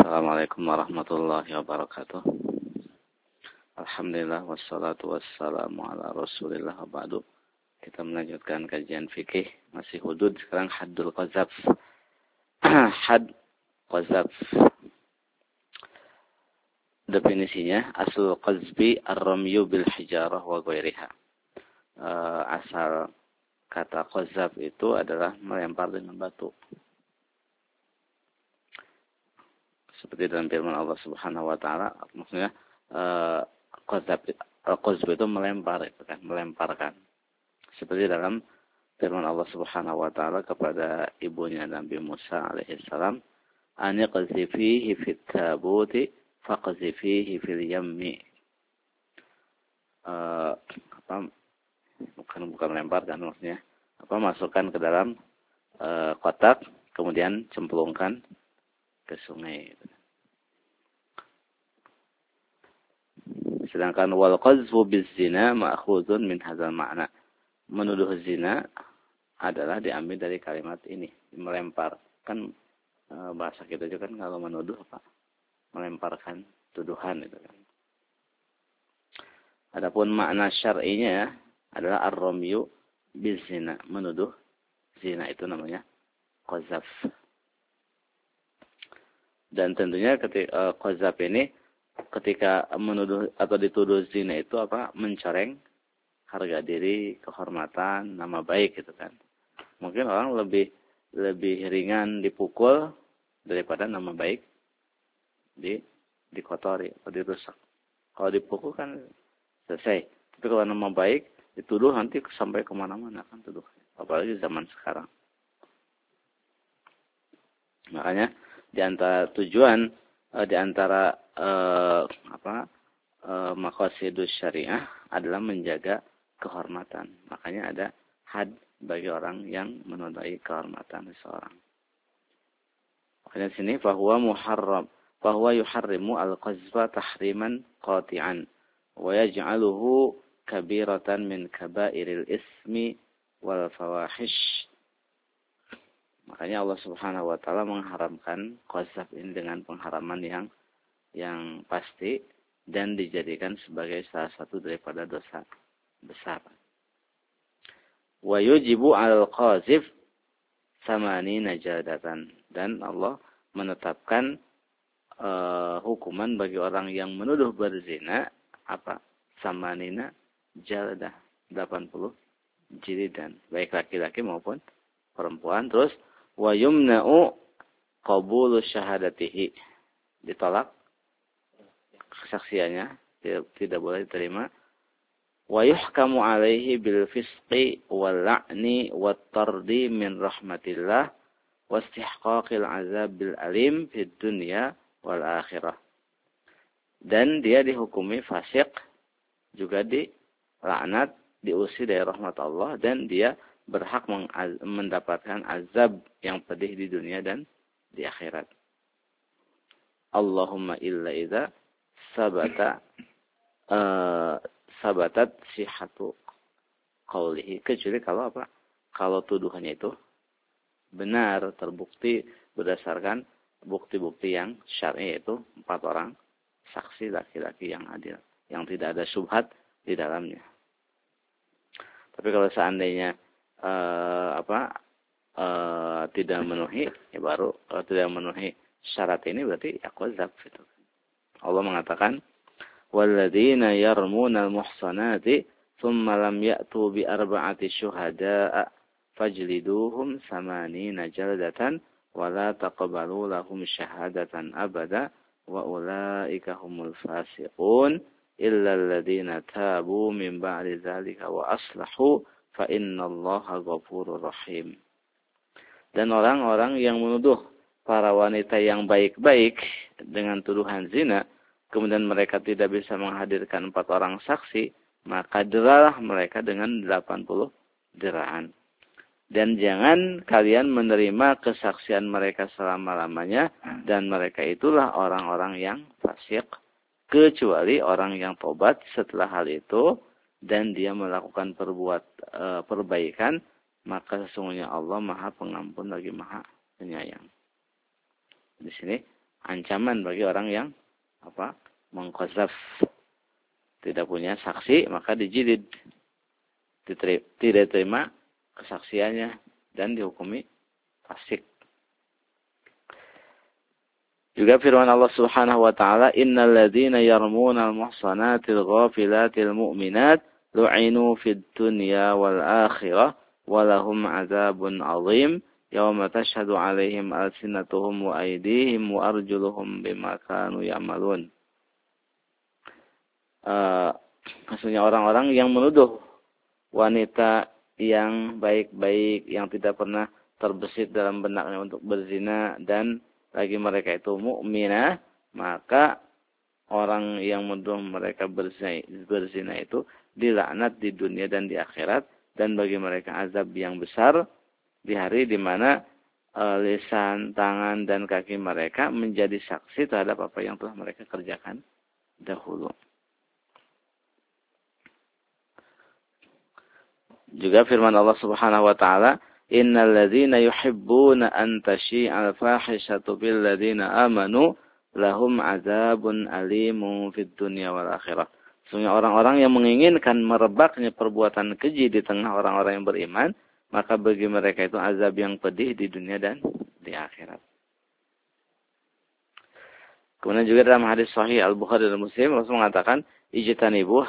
Assalamualaikum warahmatullahi wabarakatuh. Alhamdulillah wassalatu wassalamu ala Rasulillah wa ba'du. Kita melanjutkan kajian fikih masih hudud, sekarang haddul qazaf. Had qazaf. Definisinya aslul qazbi ar-ramyu bil hijarah wa ghairiha. Asal kata qazaf itu adalah melempar dengan batu. Seperti dalam firman Allah Subhanahu wa taala, maksudnya qazaf itu melempar, itu kan, melemparkan. Seperti dalam firman Allah Subhanahu wa taala kepada ibunya Nabi Musa alaihi salam, "Ani qazifihi fit tabuti faqzifihi fil yammi." Bukan melemparkan, maksudnya masukkan ke dalam kotak, kemudian cemplungkan ke sungai. Sedangkan wal qazfu bizina ma'khudun min hadzal ma'na. Menuduh zina adalah diambil dari kalimat ini, melempar. Kan bahasa kita juga kan kalau menuduh apa? Melemparkan tuduhan itu kan. Adapun makna syar'inya adalah ar-ramyu bizina, menuduh zina, itu namanya qazaf. Dan tentunya ketika qazaf ini ketika menuduh atau dituduh zina itu mencoreng harga diri, kehormatan, nama baik gitu kan. Mungkin orang lebih ringan dipukul daripada nama baik dikotori atau dirusak. Kalau dipukul kan selesai. Tapi kalau nama baik dituduh nanti sampai kemana-mana kan tuduh. Apalagi zaman sekarang. Makanya di antara tujuan maqasidus syariah adalah menjaga kehormatan. Makanya ada had bagi orang yang menodai kehormatan seseorang. Makanya sini fahuwa yuharrimu al-qazfa tahriman qati'an wa yaj'aluhu kabiratan min kabairil ismi wal fawahish. Makanya Allah Subhanahu wa taala mengharamkan qazaf ini dengan pengharaman yang pasti dan dijadikan sebagai salah satu daripada dosa besar. Wa yujibu 'alal qazif samanina jaldatan, dan Allah menetapkan hukuman bagi orang yang menuduh berzina samanina jaldah, 80 jildan, baik laki-laki maupun perempuan. Terus wa yumna'u qabulu syahadatihi, ditolak kesaksiannya, tidak boleh diterima. Wa yuhkamu alaihi bil fisqi wal la'ni wat tardi min rahmatillah wa istihqaqil azab bil alim fid dunya wal akhirah. Dan dia dihukumi fasik, juga dilaknat, diusir dari rahmat Allah, dan dia berhak mendapatkan azab yang pedih di dunia dan di akhirat. Allahumma illa idza sabatat sihhatu qawlihi, kecuali kalau tuduhannya itu benar, terbukti berdasarkan bukti-bukti yang syar'i, yaitu 4 orang saksi laki-laki yang adil, yang tidak ada syubhat di dalamnya. Tapi kalau seandainya tidak memenuhi, baru kalau tidak memenuhi syarat ini berarti qazaf itu. Allah mengatakan walladzina yarmunal muhsanati thumma lam ya'tu bi arba'ati syuhada'a fajliduhum samanina jaldatan wa la taqbalu lahum syahadatan abada wa ulaika humul fasiqun illa alladzina tabu min ba'di dzalika wa aslahu fa innallaha ghafurur rahim. Dan orang-orang yang menuduh para wanita yang baik-baik dengan tuduhan zina, kemudian mereka tidak bisa menghadirkan 4 orang saksi, maka deralah mereka dengan 80 deraan. Dan jangan kalian menerima kesaksian mereka selama-lamanya, dan mereka itulah orang-orang yang fasik, kecuali orang yang tobat setelah hal itu dan dia melakukan perbaikan, maka sesungguhnya Allah Maha Pengampun lagi Maha Penyayang. Di sini ancaman bagi orang yang mengqazaf, tidak punya saksi, maka dijilid, tidak terima kesaksiannya dan dihukumi fasik. Juga firman Allah Subhanahu wa taala, "Innal ladzina yarmunal muhsanatil ghafilatil mu'minat lu'inu fid dunya wal akhirah wa lahum 'adzabun 'adzim yauma tashhadu 'alaihim alsinatuhum wa aydihim wa arjuluhum bima kanu ya'malun." Maksudnya orang-orang yang menuduh wanita yang baik-baik, yang tidak pernah terbesit dalam benaknya untuk berzina, dan lagi mereka itu mukminah, maka orang yang menuduh mereka berzina itu dilaknat di dunia dan di akhirat, dan bagi mereka azab yang besar di hari di mana lisan, tangan, dan kaki mereka menjadi saksi terhadap apa yang telah mereka kerjakan dahulu. Juga firman Allah Subhanahu wa taala, "Innal ladzina yuhibbuna an tashi'al fahishatu bil ladzina amanu lahum 'adzabun alimun fid dunya wal akhirah." Sesungguhnya orang-orang yang menginginkan merebaknya perbuatan keji di tengah orang-orang yang beriman, maka bagi mereka itu azab yang pedih di dunia dan di akhirat. Kemudian juga dalam hadis sahih Al-Bukhari dan Muslim, Rasul mengatakan, "Ijtanibu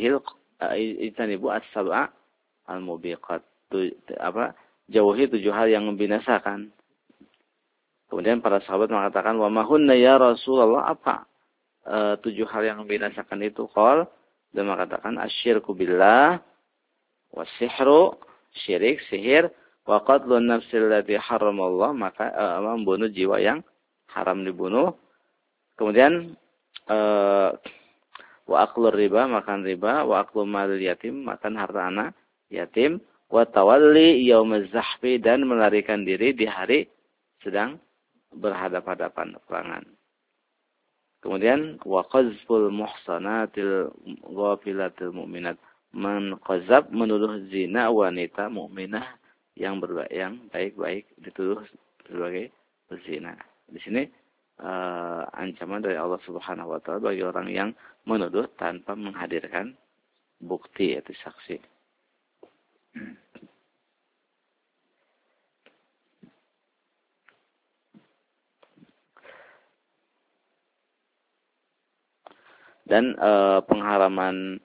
as-sab'a al-mubiqat." Jauhi 7 hal yang membinasakan. Kemudian para sahabat mengatakan, "Wa ma hunna ya Rasulullah?" Apa 7 hal yang membinasakan itu? Qal, dan mengatakan, "Asyirku billah, was-sihru," syirik, sihir, "wa qatlun nafsil lati haramallah," maka membunuh jiwa yang haram dibunuh. Kemudian wa aklur riba, makan riba, wa aklu malil yatim, makan harta anak yatim, wa tawalli yaumaz zahfi, dan melarikan diri di hari sedang berhadapan-hadapan peperangan. Kemudian wa qazful muhsanatil ghafilatil mu'minat, menqazab, menuduh zina wanita mukminah yang baik-baik, dituduh sebagai berzina. Di sini ancaman dari Allah Subhanahu wa taala bagi orang yang menuduh tanpa menghadirkan bukti, yaitu saksi. Dan pengharaman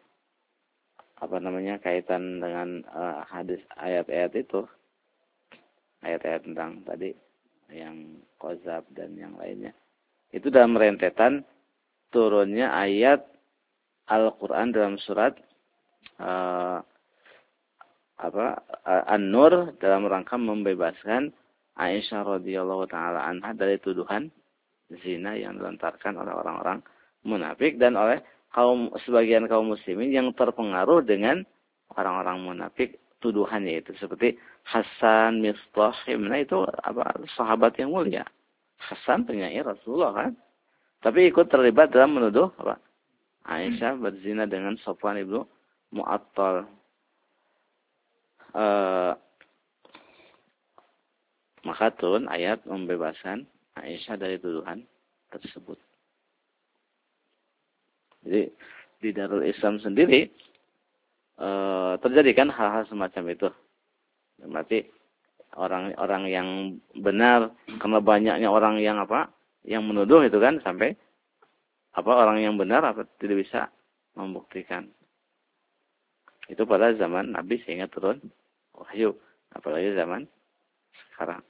kaitan dengan hadis ayat-ayat itu, ayat-ayat tentang tadi yang qazab dan yang lainnya, itu dalam rentetan turunnya ayat Al-Qur'an dalam surat An-Nur dalam rangka membebaskan Aisyah radhiyallahu taala anha dari tuduhan zina yang dilontarkan oleh orang-orang munafik dan oleh sebagian kaum muslimin yang terpengaruh dengan orang-orang munafik tuduhannya itu, seperti Hasan, Mistah, nah itu sahabat yang mulia. Hasan penyair Rasulullah kan, tapi ikut terlibat dalam menuduh Aisyah berzina dengan Safwan ibnu Mu'attal. Maka turun ayat membebaskan Aisyah dari tuduhan tersebut. Jadi di Darul Islam sendiri terjadi kan hal-hal semacam itu. Berarti orang-orang yang benar, karena banyaknya orang yang yang menuduh itu kan, sampai orang yang benar tidak bisa membuktikan. Itu pada zaman Nabi sehingga turun wahyu, apalagi zaman sekarang.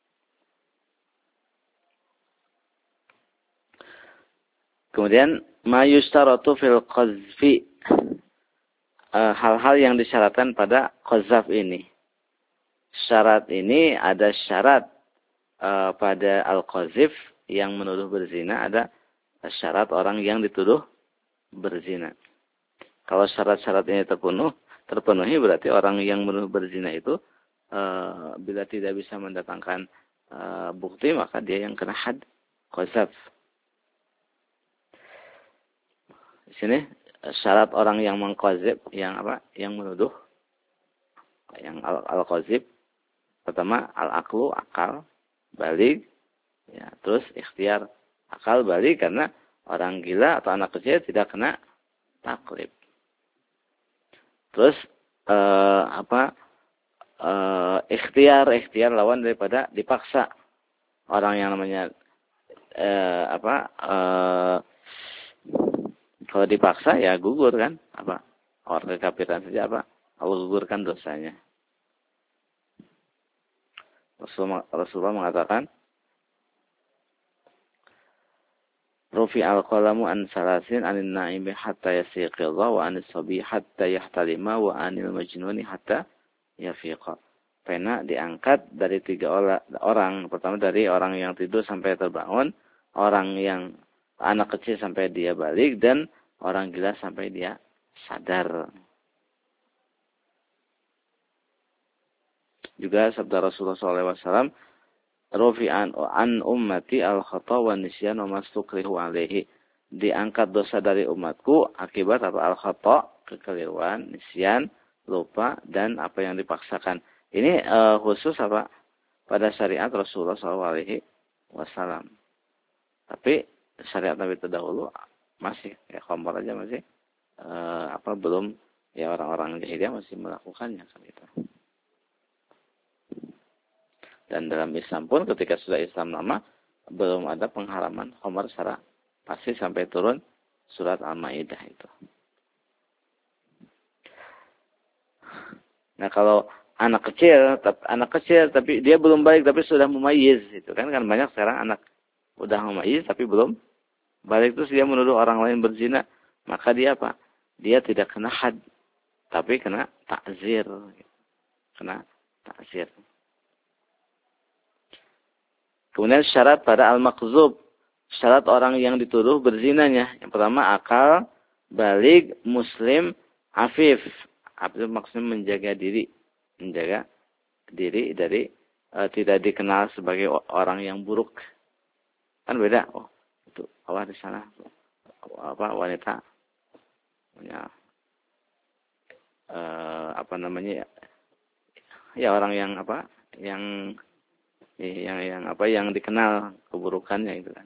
Kemudian mayustaratu fil qazfi, hal-hal yang disyaratkan pada qazaf ini. Syarat ini ada syarat pada al-qazif yang menuduh berzina, ada syarat orang yang dituduh berzina. Kalau syarat-syarat ini terpenuhi, berarti orang yang menuduh berzina itu bila tidak bisa mendatangkan bukti, maka dia yang kena had qazaf. Di sini syarat orang yang mengqazib, yang menuduh, yang al-qazib, pertama al-aqlu, akal, baligh, ya, terus ikhtiar, akal balik, karena orang gila atau anak kecil tidak kena taklif. Terus ikhtiar lawan daripada dipaksa. Orang yang namanya kalau dipaksa ya gugur kan, orang kekafiran saja Allah gugurkan dosanya. Rasulullah mengatakan, Rufi al-qalamu an salasin anin na'imi hatta yasiqidha wa anis sabi hatta yahtalima wa anil majnuni hatta yafiqa. Pena diangkat dari 3 orang. Pertama dari orang yang tidur sampai terbangun, orang yang anak kecil sampai dia balik, dan orang gila sampai dia sadar. Juga sabda Rasulullah SAW, Rufi an ummati al-khata wa nisyan wa mastukrihu alaihi. Diangkat dosa dari umatku akibat al-khata, kekeliruan, nisyan, lupa, dan apa yang dipaksakan. Ini khusus pada syariat Rasulullah SAW. Tapi syariat Nabi terdahulu masih khamar aja masih belum, ya orang-orang jahiliyah masih melakukannya gitu. Dan dalam Islam pun ketika sudah Islam lama, belum ada pengharaman khamar secara pasti sampai turun surat Al-Maidah itu. Nah, kalau anak kecil tapi dia belum balik tapi sudah mumayyiz itu kan banyak sekarang anak udah mumayyiz tapi belum balik, terus dia menuduh orang lain berzina, maka dia Dia tidak kena had, tapi kena ta'zir. Kena ta'zir. Kemudian syarat pada al-makzub, syarat orang yang dituduh berzinanya. Yang pertama akal, balik, muslim, afif. Afif maksudnya menjaga diri dari tidak dikenal sebagai orang yang buruk. Kan beda. Oh, itu di sana wanita punya orang yang dikenal keburukannya itu kan.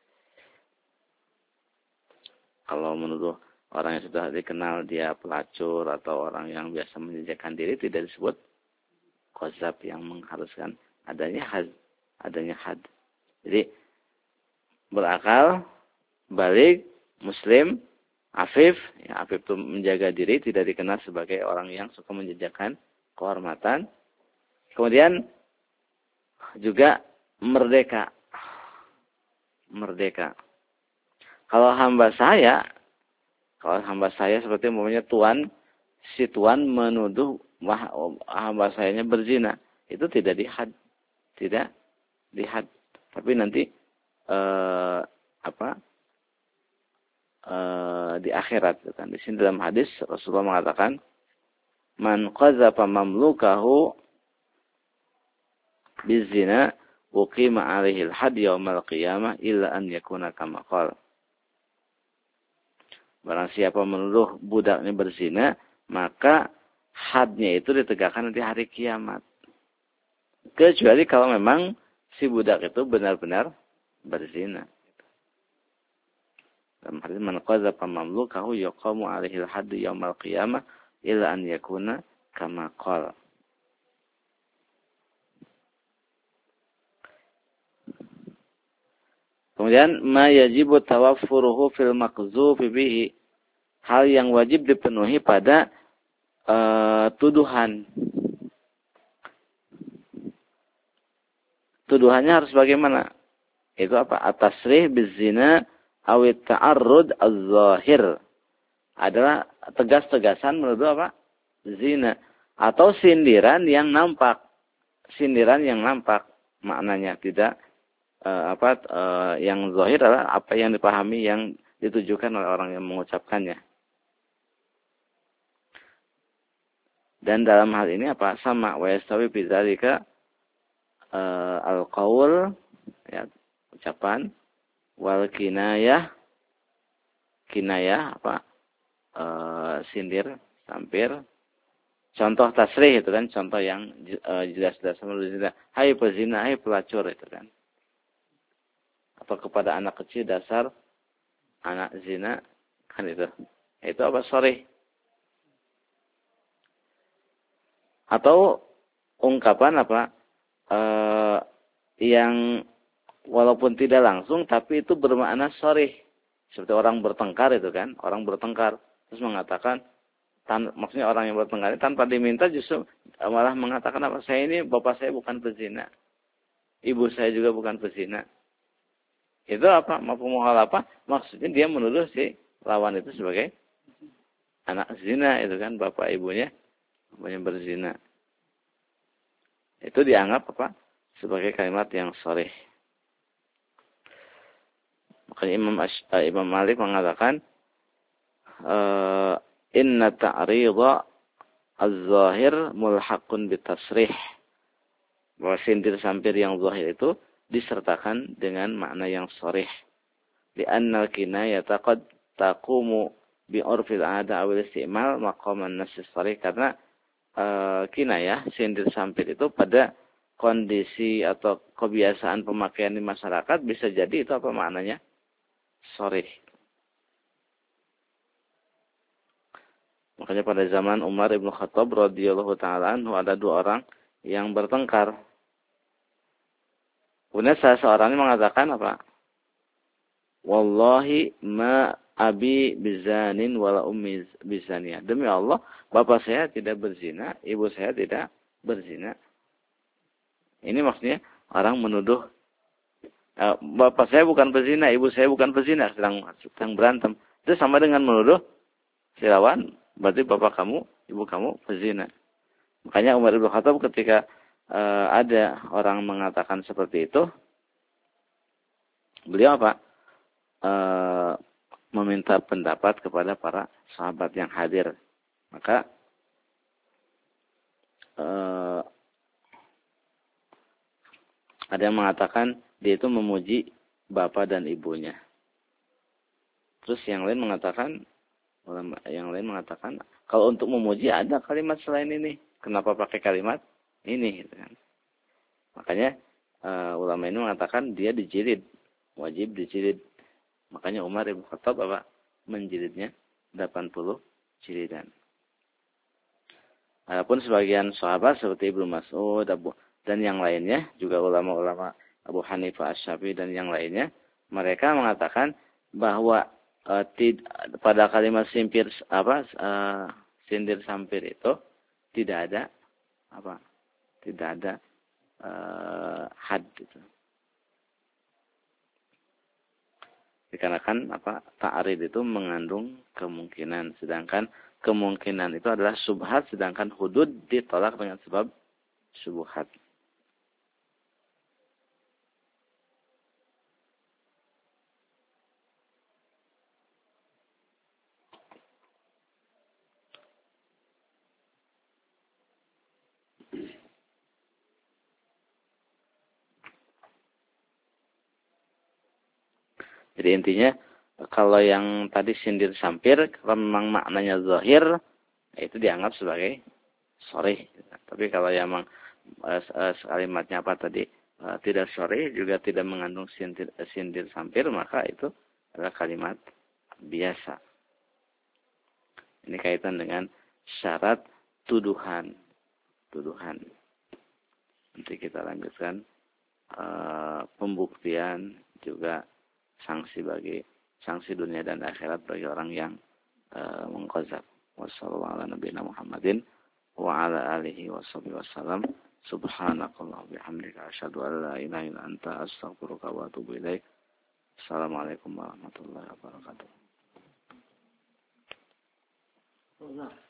Kalau menuduh orang yang sudah dikenal dia pelacur atau orang yang biasa menjejakkan diri, tidak disebut qazab yang mengharuskan adanya had. Jadi berakal, balik, muslim, afif. Ya, afif itu menjaga diri, tidak dikenal sebagai orang yang suka menjejakkan kehormatan. Kemudian juga merdeka. Kalau hamba saya seperti umpamanya si tuan menuduh hamba sayanya berzina, itu tidak dihad. Tapi nanti di akhirat kan. Di sini dalam hadis Rasulullah mengatakan, man qazafa mamlukahu bizina uqima 'alaihi al-had yaumal qiyamah illa an yakuna kama qala. Barang siapa menuduh budaknya berzina, maka hadnya itu ditegakkan di hari kiamat. Kecuali kalau memang si budak itu benar-benar berzina. Dalam hadis man qazafa mamlukahu yuqamu 'alaihi al-had yaumal qiyamah illa an yakuna kama qala. Kemudian ma yajibu tawaffuruhu fil maqzufi bihi, hal yang wajib dipenuhi pada tuduhan. Tuduhannya harus bagaimana? Itu at-tasrih bizina aw at-ta'arrud az-zahir. Adalah tegas-tegasan menuduh zina atau sindiran yang nampak. Maknanya tidak yang zahir adalah apa yang dipahami, yang ditujukan oleh orang yang mengucapkannya. Dan dalam hal ini sama wa yastawi bi dzalika al-qaul, ya, ucapan, wal kinayah sindir, sampir. Contoh tasrih itu kan, contoh yang jelas-jelas menurut, hai pezina, hai pelacur itu kan. atau kepada anak kecil dasar anak zina, kan itu. Itu apa? Sharih. Atau ungkapan apa? Yang walaupun tidak langsung tapi itu bermakna sharih. Seperti orang bertengkar itu kan, orang bertengkar terus mengatakan maksudnya orang yang bertengkar tanpa diminta justru malah mengatakan apa? Saya ini bapak saya bukan pezina. Ibu saya juga bukan pezina. Itu apa? Mafhum mukhalafah? Maksudnya dia menuduh si lawan itu sebagai anak zina itu kan, bapak ibunya berzina. Itu dianggap apa? Sebagai kalimat yang sharih. Makanya Imam Malik mengatakan inna ta'rida az-zahir mulhaqun bitasrih. Bahwa sindir sampir yang zahir itu disertakan dengan makna yang sharih. Li'anna al-kinayata qad taqumu bi'urfil 'ada awil istimal maqaman nass sharih, karena kinayah sindir sampir itu pada kondisi atau kebiasaan pemakaian di masyarakat bisa jadi itu apa maknanya? Sharih. Makanya pada zaman Umar Ibn Khattab radhiyallahu ta'ala anhu ada dua orang yang bertengkar. Kemudian salah seorang mengatakan apa? Wallahi ma abi bizanin wala ummi bizaniyah. Demi Allah, bapak saya tidak berzina, ibu saya tidak berzina. Ini maksudnya orang menuduh bapak saya bukan pezina, ibu saya bukan pezina, sedang berantem. Itu sama dengan menuduh si lawan, berarti bapak kamu, ibu kamu pezina. Makanya Umar Ibn Khattab ketika ada orang mengatakan seperti itu, beliau apa? Meminta pendapat kepada para sahabat yang hadir. Maka ada yang mengatakan dia itu memuji bapak dan ibunya. Terus yang lain mengatakan kalau untuk memuji ada kalimat selain ini. Kenapa pakai kalimat ini? Gitu kan. Makanya ulama ini mengatakan dia dijilid, wajib dijilid. Makanya Umar Ibn Khattab apa? Menjilidnya 80 jilidan. Adapun sebagian sahabat seperti Ibnu Mas'ud, dan yang lainnya, juga ulama-ulama Abu Hanifah Asy-Syafi'i dan yang lainnya, mereka mengatakan bahwa pada kalimat sindir sampir itu tidak ada apa? Tidak ada had itu. Dikarenakan apa? Ta'rid itu mengandung kemungkinan, sedangkan kemungkinan itu adalah subhat, sedangkan hudud ditolak dengan sebab syubhat. Jadi intinya kalau yang tadi sindir sampir, kalau memang maknanya zahir, itu dianggap sebagai sharih. Tapi kalau yang memang kalimatnya apa tadi tidak sharih, juga tidak mengandung sindir sampir, maka itu adalah kalimat biasa. Ini kaitan dengan syarat tuduhan. Nanti kita lanjutkan pembuktian juga sanksi dunia dan akhirat bagi orang yang mengqazaf. Wassalamualaikum warahmatullahi wabarakatuh. Wa ala alihi wasallam. Subhanakallah bihamdika asyhadu an la ilaha illa anta astaghfiruka wa atubu ilaik. Assalamualaikum warahmatullahi wabarakatuh.